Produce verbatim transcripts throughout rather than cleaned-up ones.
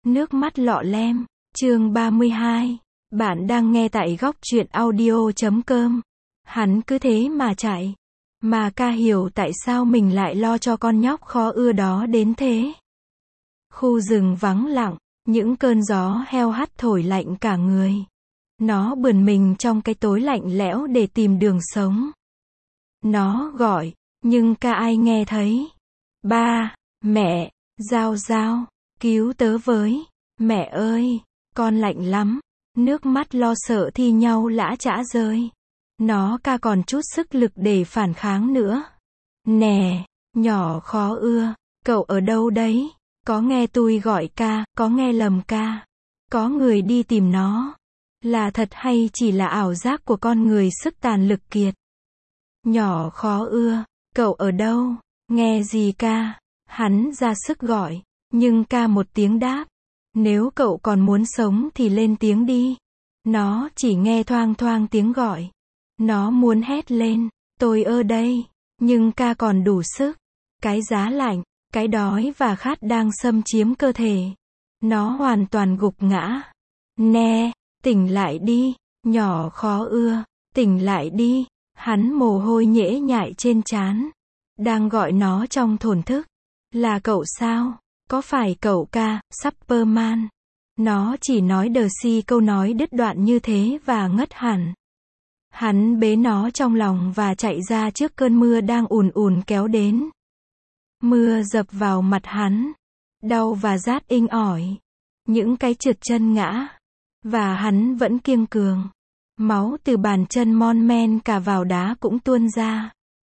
Nước mắt lọ lem, chương ba mươi hai. Bạn đang nghe tại góc truyện audio chấm com. Hắn cứ thế mà chạy. Mà ca hiểu tại sao mình lại lo cho con nhóc khó ưa đó đến thế. Khu rừng vắng lặng, những cơn gió heo hắt thổi lạnh cả người. Nó bườn mình trong cái tối lạnh lẽo để tìm đường sống. Nó gọi, nhưng ca ai nghe thấy. Ba, mẹ, Giao Giao, cứu tớ với. Mẹ ơi, con lạnh lắm. Nước mắt lo sợ thi nhau lã chã rơi. Nó ca còn chút sức lực để phản kháng nữa. Nè, nhỏ khó ưa, cậu ở đâu đấy? Có nghe tôi gọi ca, có nghe lầm ca. Có người đi tìm nó. Là thật hay chỉ là ảo giác của con người sức tàn lực kiệt? Nhỏ khó ưa, cậu ở đâu? Nghe gì ca? Hắn ra sức gọi, nhưng ca một tiếng đáp. Nếu cậu còn muốn sống thì lên tiếng đi. Nó chỉ nghe thoang thoang tiếng gọi. Nó muốn hét lên, tôi ở đây, nhưng ca còn đủ sức. Cái giá lạnh, cái đói và khát đang xâm chiếm cơ thể. Nó hoàn toàn gục ngã. Nè, tỉnh lại đi, nhỏ khó ưa, tỉnh lại đi. Hắn mồ hôi nhễ nhại trên trán. Đang gọi nó trong thổn thức. Là cậu sao? Có phải cậu ca, Superman? Nó chỉ nói đờ si câu nói đứt đoạn như thế và ngất hẳn. Hắn bế nó trong lòng và chạy ra trước cơn mưa đang ùn ùn kéo đến. Mưa dập vào mặt hắn. Đau và rát inh ỏi. Những cái trượt chân ngã. Và hắn vẫn kiêng cường. Máu từ bàn chân mon men cả vào đá cũng tuôn ra.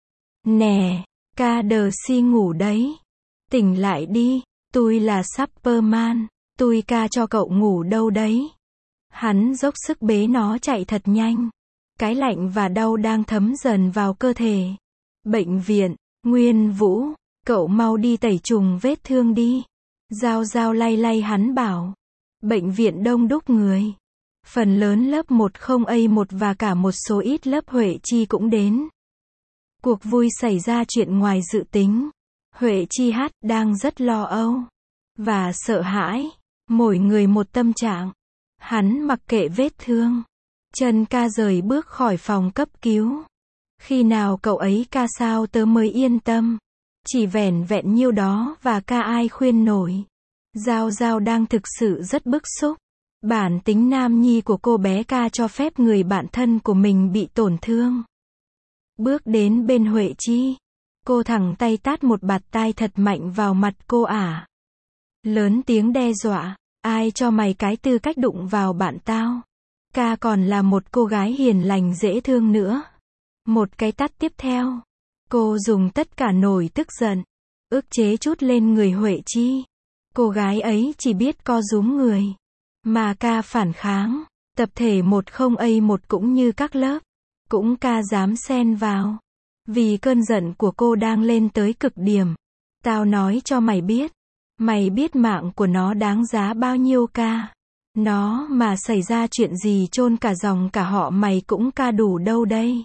Nè, ca đờ si ngủ đấy. Tỉnh lại đi, tôi là Superman, tôi ca cho cậu ngủ đâu đấy. Hắn dốc sức bế nó chạy thật nhanh. Cái lạnh và đau đang thấm dần vào cơ thể. Bệnh viện, Nguyên Vũ, cậu mau đi tẩy trùng vết thương đi. Giao Giao lay lay hắn bảo. Bệnh viện đông đúc người. Phần lớn lớp một không A một và cả một số ít lớp Huệ Chi cũng đến. Cuộc vui xảy ra chuyện ngoài dự tính. Huệ Chi hát đang rất lo âu và sợ hãi, mỗi người một tâm trạng. Hắn mặc kệ vết thương. Chân ca rời bước khỏi phòng cấp cứu. Khi nào cậu ấy ca sao tớ mới yên tâm. Chỉ vẻn vẹn nhiêu đó và ca ai khuyên nổi. Giao Giao đang thực sự rất bức xúc. Bản tính nam nhi của cô bé ca cho phép người bạn thân của mình bị tổn thương. Bước đến bên Huệ Chi. Cô thẳng tay tát một bạt tai thật mạnh vào mặt cô ả. Lớn tiếng đe dọa. Ai cho mày cái tư cách đụng vào bạn tao? Ca còn là một cô gái hiền lành dễ thương nữa. Một cái tát tiếp theo. Cô dùng tất cả nổi tức giận. Ức chế trút lên người Huệ Chi. Cô gái ấy chỉ biết co rúm người. Mà ca phản kháng. Tập thể một không A một cũng như các lớp. Cũng ca dám xen vào. Vì cơn giận của cô đang lên tới cực điểm. Tao nói cho mày biết. Mày biết mạng của nó đáng giá bao nhiêu ca. Nó mà xảy ra chuyện gì chôn cả dòng cả họ mày cũng ca đủ đâu đây.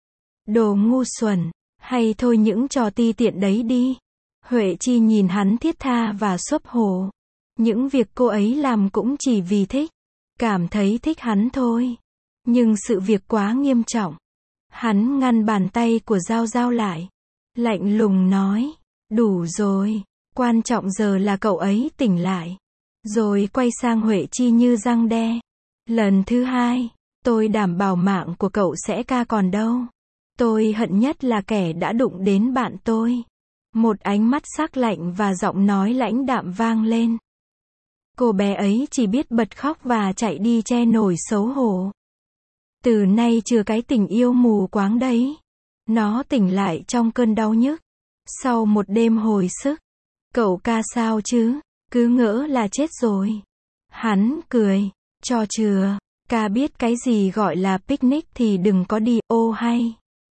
Đồ ngu xuẩn. Hay thôi những trò ti tiện đấy đi. Huệ Chi nhìn hắn thiết tha và xốp hổ. Những việc cô ấy làm cũng chỉ vì thích. Cảm thấy thích hắn thôi. Nhưng sự việc quá nghiêm trọng. Hắn ngăn bàn tay của Giao Giao lại. Lạnh lùng nói. Đủ rồi. Quan trọng giờ là cậu ấy tỉnh lại. Rồi quay sang Huệ Chi như răng đe. Lần thứ hai. Tôi đảm bảo mạng của cậu sẽ ca còn đâu. Tôi hận nhất là kẻ đã đụng đến bạn tôi. Một ánh mắt sắc lạnh và giọng nói lãnh đạm vang lên. Cô bé ấy chỉ biết bật khóc và chạy đi che nổi xấu hổ. Từ nay chưa cái tình yêu mù quáng đấy. Nó tỉnh lại trong cơn đau nhức. Sau một đêm hồi sức. Cậu ca sao chứ? Cứ ngỡ là chết rồi. Hắn cười. Cho chừa. Ca biết cái gì gọi là picnic thì đừng có đi. Ô hay.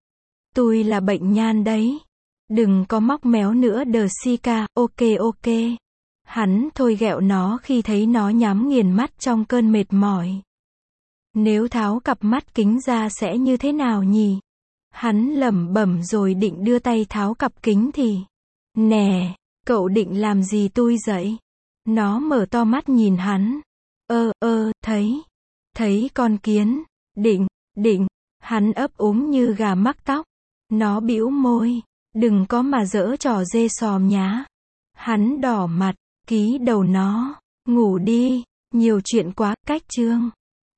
Tôi là bệnh nhan đấy. Đừng có móc méo nữa đờ si ca. Ok ok. Hắn thôi ghẹo nó khi thấy nó nhắm nghiền mắt trong cơn mệt mỏi. Nếu tháo cặp mắt kính ra sẽ như thế nào nhỉ? Hắn lẩm bẩm rồi định đưa tay tháo cặp kính thì. Nè, cậu định làm gì tôi vậy? Nó mở to mắt nhìn hắn. Ơ, ơ, thấy. Thấy con kiến. Định, định. Hắn ấp úng như gà mắc tóc. Nó bĩu môi. Đừng có mà giở trò dê sòm nhá. Hắn đỏ mặt, ký đầu nó. Ngủ đi. Nhiều chuyện quá, cách chương.